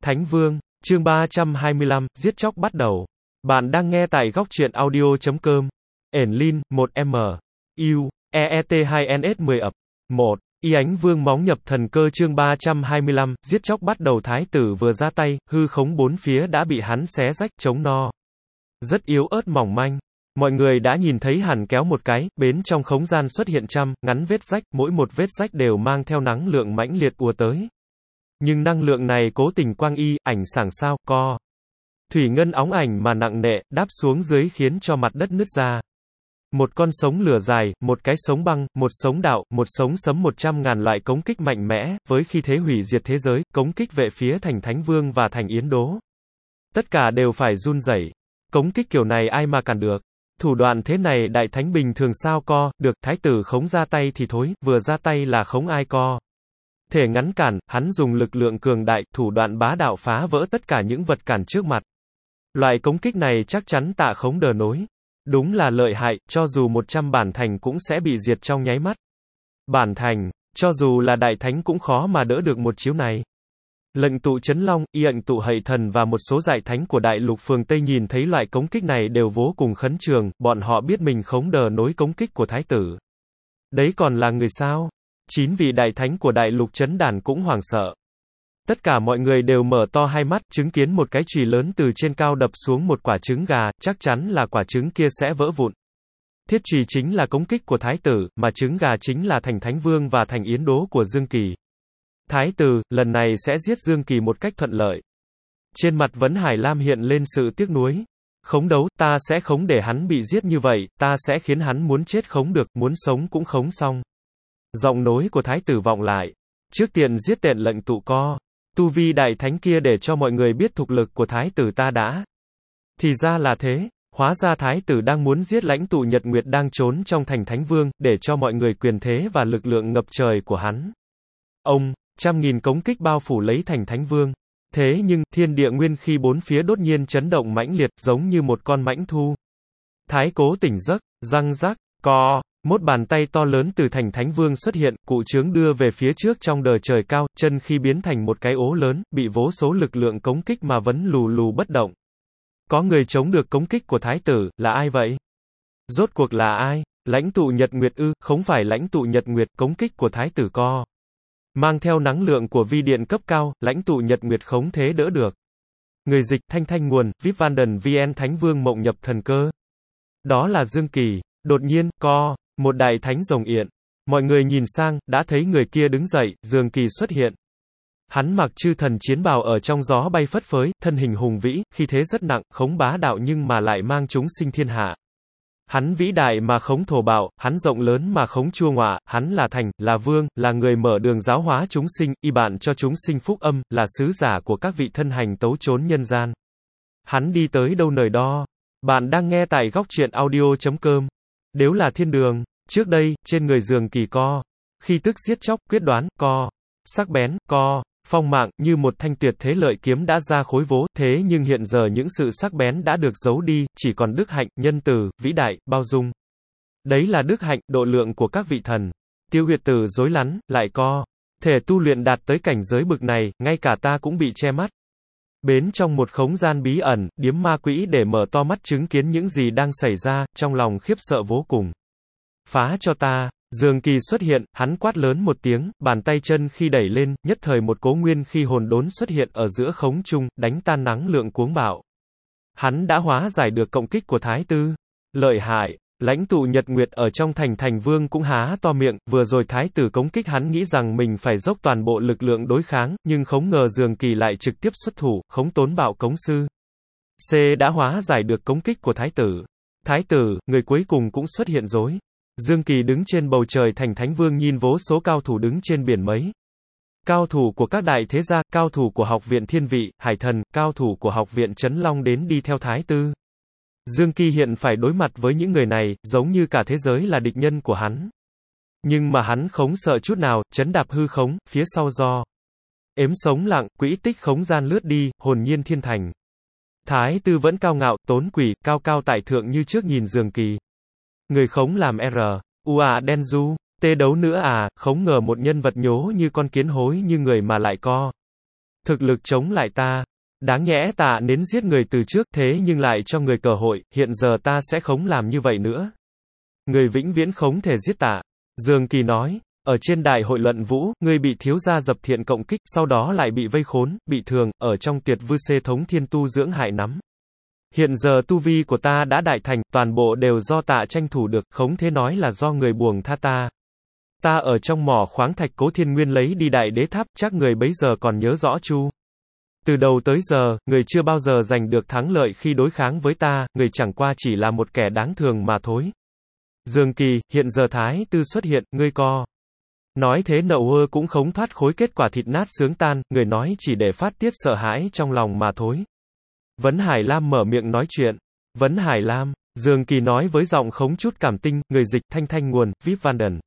Thánh Vương, chương 325, giết chóc bắt đầu. Bạn đang nghe tại góc truyện audio.com. Enlin, 1M. U, EET2NS10 ập. 1. Y Ánh Vương móng nhập thần cơ chương 325, giết chóc bắt đầu thái tử vừa ra tay, hư khống bốn phía đã bị hắn xé rách, chống no. Rất yếu ớt mỏng manh. Mọi người đã nhìn thấy hẳn kéo một cái, bên trong không gian xuất hiện ngắn vết rách, mỗi một vết rách đều mang theo năng lượng mãnh liệt ùa tới. Nhưng năng lượng này cố tình quang y, ảnh sảng sao, co. Thủy ngân óng ảnh mà nặng nề, đáp xuống dưới khiến cho mặt đất nứt ra. Một con sống lửa dài, một cái sống băng, một sống đạo, một sống sấm 100.000 loại cống kích mạnh mẽ, với khí thế hủy diệt thế giới, cống kích về phía thành Thánh Vương và thành Yến Đố. Tất cả đều phải run rẩy. Cống kích kiểu này ai mà cản được. Thủ đoạn thế này đại thánh bình thường sao co, được, thái tử không ra tay thì thôi, vừa ra tay là không ai co. Thể ngắn cản, hắn dùng lực lượng cường đại, thủ đoạn bá đạo phá vỡ tất cả những vật cản trước mặt. Loại cống kích này chắc chắn tạ không đỡ nổi. Đúng là lợi hại, cho dù 100 bản thành cũng sẽ bị diệt trong nháy mắt. Bản thành, cho dù là đại thánh cũng khó mà đỡ được một chiếu này. Lệnh tụ Chấn Long, y ệnh tụ Hậy Thần và một số đại thánh của đại lục phương Tây nhìn thấy loại cống kích này đều vô cùng khấn trường, bọn họ biết mình không đỡ nổi cống kích của thái tử. Đấy còn là người sao? 9 vị đại thánh của đại lục Chấn Đàn cũng hoảng sợ. Tất cả mọi người đều mở to hai mắt, chứng kiến một cái chùy lớn từ trên cao đập xuống một quả trứng gà, chắc chắn là quả trứng kia sẽ vỡ vụn. Thiết chùy chính là cống kích của thái tử, mà trứng gà chính là thành Thánh Vương và thành Yến Đố của Dương Kỳ. Thái tử, lần này sẽ giết Dương Kỳ một cách thuận lợi. Trên mặt Vấn Hải Lam hiện lên sự tiếc nuối. Khống đấu, ta sẽ không để hắn bị giết như vậy, ta sẽ khiến hắn muốn chết không được, muốn sống cũng không xong. Giọng nói của thái tử vọng lại. Trước tiên giết tện lệnh tụ co. Tu vi đại thánh kia để cho mọi người biết thực lực của thái tử ta đã. Thì ra là thế. Hóa ra thái tử đang muốn giết lãnh tụ Nhật Nguyệt đang trốn trong thành Thánh Vương, để cho mọi người quyền thế và lực lượng ngập trời của hắn. Ông, 100.000 cống kích bao phủ lấy thành Thánh Vương. Thế nhưng, thiên địa nguyên khí bốn phía đột nhiên chấn động mãnh liệt, giống như một con mãnh thu. Thái cố tỉnh giấc, răng rắc, co. Một bàn tay to lớn từ thành Thánh Vương xuất hiện, cụ trướng đưa về phía trước trong đời trời cao, chân khi biến thành một cái ố lớn, bị vô số lực lượng cống kích mà vẫn lù lù bất động. Có người chống được cống kích của thái tử, là ai vậy? Rốt cuộc là ai? Lãnh tụ Nhật Nguyệt ư? Không phải lãnh tụ Nhật Nguyệt, cống kích của thái tử co. Mang theo năng lượng của vi điện cấp cao, lãnh tụ Nhật Nguyệt không thế đỡ được. Người dịch, Thanh nguồn, VIP Vanden VN Thánh Vương mộng nhập thần cơ. Đó là Dương Kỳ. Đột nhiên, co. Một đại thánh rồng yện. Mọi người nhìn sang, đã thấy người kia đứng dậy, Dương Kỳ xuất hiện. Hắn mặc chư thần chiến bào ở trong gió bay phất phới, thân hình hùng vĩ, khí thế rất nặng, khống bá đạo nhưng mà lại mang chúng sinh thiên hạ. Hắn vĩ đại mà khống thổ bạo, hắn rộng lớn mà khống chua ngọa, hắn là thành, là vương, là người mở đường giáo hóa chúng sinh, y bạn cho chúng sinh phúc âm, là sứ giả của các vị thân hành tấu trốn nhân gian. Hắn đi tới đâu nơi đó. Bạn đang nghe tại góc truyện audio.com. Nếu là thiên đường, trước đây, trên người Dương Kỳ co. Khi tức giết chóc, quyết đoán, co. Sắc bén, co. Phong mạng, như một thanh tuyệt thế lợi kiếm đã ra khối vố, thế nhưng hiện giờ những sự sắc bén đã được giấu đi, chỉ còn đức hạnh, nhân từ, vĩ đại, bao dung. Đấy là đức hạnh, độ lượng của các vị thần. Tiêu Huyệt Tử rối rắn, lại co. Thể tu luyện đạt tới cảnh giới bực này, ngay cả ta cũng bị che mắt. Bên trong một không gian bí ẩn, điếm ma quỷ để mở to mắt chứng kiến những gì đang xảy ra, trong lòng khiếp sợ vô cùng. Phá cho ta. Dương Kỳ xuất hiện, hắn quát lớn một tiếng, bàn tay chân khi đẩy lên, nhất thời một cố nguyên khi hồn đốn xuất hiện ở giữa không trung, đánh tan năng lượng cuống bạo. Hắn đã hóa giải được cộng kích của thái tử. Lợi hại. Lãnh tụ Nhật Nguyệt ở trong thành Thành Vương cũng há to miệng, vừa rồi thái tử cống kích hắn nghĩ rằng mình phải dốc toàn bộ lực lượng đối kháng, nhưng không ngờ Dương Kỳ lại trực tiếp xuất thủ, không tốn bạo cống sư. C đã hóa giải được cống kích của thái tử. Thái tử, người cuối cùng cũng xuất hiện rồi. Dương Kỳ đứng trên bầu trời thành Thánh Vương nhìn vô số cao thủ đứng trên biển mấy. Cao thủ của các đại thế gia, cao thủ của học viện Thiên Vị, Hải Thần, cao thủ của học viện Chấn Long đến đi theo thái tử. Dương Kỳ hiện phải đối mặt với những người này, giống như cả thế giới là địch nhân của hắn. Nhưng mà hắn không sợ chút nào, chấn đạp hư khống, phía sau do. Ếm sống lặng, quỹ tích khống gian lướt đi, hồn nhiên thiên thành. Thái tử vẫn cao ngạo, tốn quỷ, cao cao tại thượng như trước nhìn Dương Kỳ. Người khống làm đen du, tê đấu nữa à, không ngờ một nhân vật nhố như con kiến hối như người mà lại co. thực lực chống lại ta. Đáng nhẽ ta nên giết người từ trước, thế nhưng lại cho người cơ hội, hiện giờ ta sẽ không làm như vậy nữa. Người vĩnh viễn không thể giết ta. Dương Kỳ nói, ở trên đại hội luận vũ, ngươi bị thiếu gia Dập Thiện cộng kích, sau đó lại bị vây khốn, bị thương, ở trong Tuyệt Vư Xê thống thiên tu dưỡng hại nắm. Hiện giờ tu vi của ta đã đại thành, toàn bộ đều do ta tranh thủ được, không thể nói là do người buông tha ta. Ta ở trong mỏ khoáng thạch Cố Thiên Nguyên lấy đi Đại Đế Tháp, chắc người bấy giờ còn nhớ rõ chu. Từ đầu tới giờ, người chưa bao giờ giành được thắng lợi khi đối kháng với ta, người chẳng qua chỉ là một kẻ đáng thương mà thôi. Dương Kỳ, hiện giờ Thái Tư xuất hiện, ngươi co. Nói thế Nậu Ơ cũng không thoát khối kết quả thịt nát xương tan, người nói chỉ để phát tiết sợ hãi trong lòng mà thôi. Vấn Hải Lam mở miệng nói chuyện. Vấn Hải Lam, Dương Kỳ nói với giọng không chút cảm tinh, người dịch thanh thanh nguồn, VIP Vanden.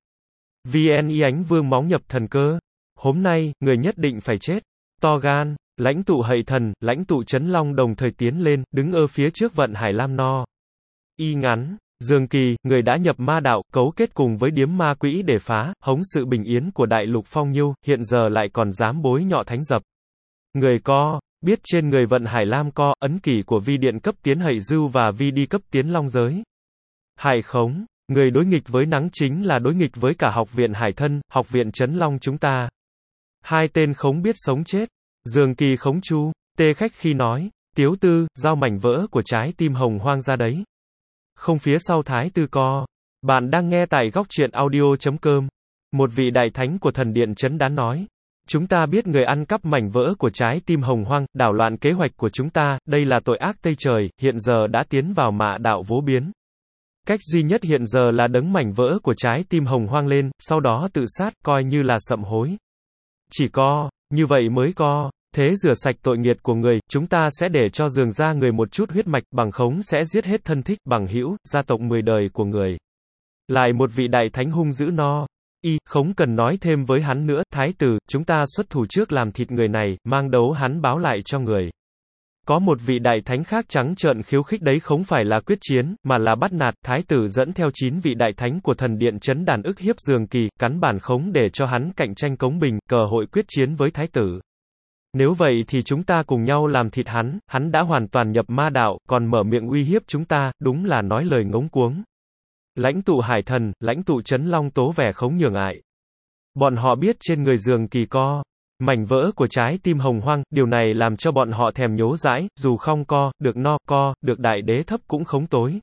VN y ánh vương máu nhập thần cơ. Hôm nay, người nhất định phải chết. To gan, lãnh tụ Hậy Thần, lãnh tụ Trấn Long đồng thời tiến lên, đứng ở phía trước Vận Hải Lam no. Y ngắn, Dương Kỳ, người đã nhập ma đạo, cấu kết cùng với điếm ma quỹ để phá, hống sự bình yên của đại lục phong nhiêu, hiện giờ lại còn dám bối nhọ thánh dập. Người co, biết trên người Vận Hải Lam co, ấn kỷ của vi điện cấp tiến Hậy Dưu và vi đi cấp tiến Long Giới. Hải khống, người đối nghịch với nắng chính là đối nghịch với cả học viện Hải Thân, học viện Trấn Long chúng ta. Hai tên khống biết sống chết. Dương Kỳ khống chu, tê khách khi nói, Tiếu Tư, giao mảnh vỡ của trái tim hồng hoang ra đấy. Không phía sau Thái Tư co. Bạn đang nghe tại góc truyện audio.com. Một vị đại thánh của thần điện Trấn Đán nói. Chúng ta biết người ăn cắp mảnh vỡ của trái tim hồng hoang, đảo loạn kế hoạch của chúng ta, đây là tội ác Tây Trời, hiện giờ đã tiến vào mạ đạo vô biến. Cách duy nhất hiện giờ là đấng mảnh vỡ của trái tim hồng hoang lên, sau đó tự sát, coi như là sậm hối. Chỉ co, như vậy mới co. Thế rửa sạch tội nghiệt của người, chúng ta sẽ để cho dường ra người một chút huyết mạch, bằng khống sẽ giết hết thân thích, bằng hữu, gia tộc 10 đời của người. Lại một vị đại thánh hung dữ no. Y, không cần nói thêm với hắn nữa, thái tử, chúng ta xuất thủ trước làm thịt người này, mang đấu hắn báo lại cho người. Có một vị đại thánh khác trắng trợn khiêu khích đấy không phải là quyết chiến, mà là bắt nạt, thái tử dẫn theo 9 vị đại thánh của thần điện Trấn Đàn ức hiếp Dương Kỳ, cắn bản khống để cho hắn cạnh tranh cống bình, cơ hội quyết chiến với thái tử. Nếu vậy thì chúng ta cùng nhau làm thịt hắn đã hoàn toàn nhập ma đạo, còn mở miệng uy hiếp chúng ta, đúng là nói lời ngông cuống. Lãnh tụ Hải Thần, lãnh tụ Trấn Long tố vẻ không nhường ngại. Bọn họ biết trên người Dương Kỳ co mảnh vỡ của trái tim hồng hoang, điều này làm cho bọn họ thèm nhố dãi, dù không co, được no, co, được Đại Đế thấp cũng khống tối.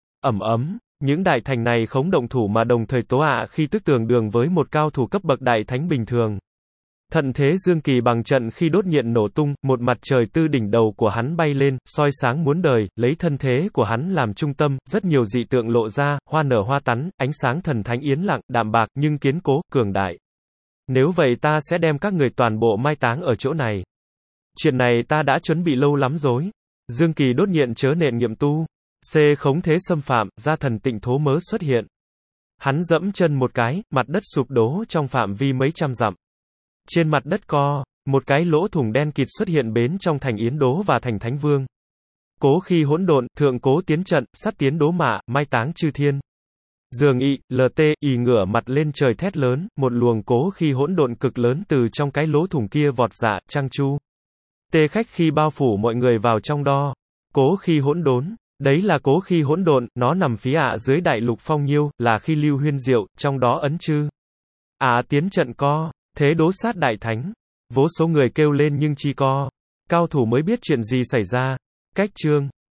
Những đại thành này khống động thủ mà đồng thời tố ạ khi tức tương đương với một cao thủ cấp bậc đại thánh bình thường. Thận thế Dương Kỳ bằng trận khi đốt nhiệt nổ tung, một mặt trời từ đỉnh đầu của hắn bay lên, soi sáng muôn đời, lấy thân thế của hắn làm trung tâm, rất nhiều dị tượng lộ ra, hoa nở hoa tắn, ánh sáng thần thánh yên lặng, đạm bạc, nhưng kiên cố, cường đại. Nếu vậy ta sẽ đem các người toàn bộ mai táng ở chỗ này. Chuyện này ta đã chuẩn bị lâu lắm rồi. Dương Kỳ đốt nhiệt chớ nện nghiệm tu. C khống thế xâm phạm, gia thần tịnh thố mớ xuất hiện. Hắn dẫm chân một cái, mặt đất sụp đổ trong phạm vi mấy trăm dặm. Trên mặt đất co, một cái lỗ thủng đen kịt xuất hiện bến trong thành Yến Đố và thành Thánh Vương. Cố khi hỗn độn, thượng cố tiến trận, sát tiến đố mạ, mai táng chư thiên. Dường y ngửa mặt lên trời thét lớn, một luồng cố khi hỗn độn cực lớn từ trong cái lỗ thủng kia vọt dạ, trăng chu. Tê khách khi bao phủ mọi người vào trong đó. Cố khi hỗn đốn. Đấy là cố khi hỗn độn, nó nằm phía dưới đại lục phong nhiêu, là khi lưu huyên diệu, trong đó ấn chư. Tiến trận co. Thế đố sát đại thánh. Vô số người kêu lên nhưng chi co. Cao thủ mới biết chuyện gì xảy ra. Cách chương.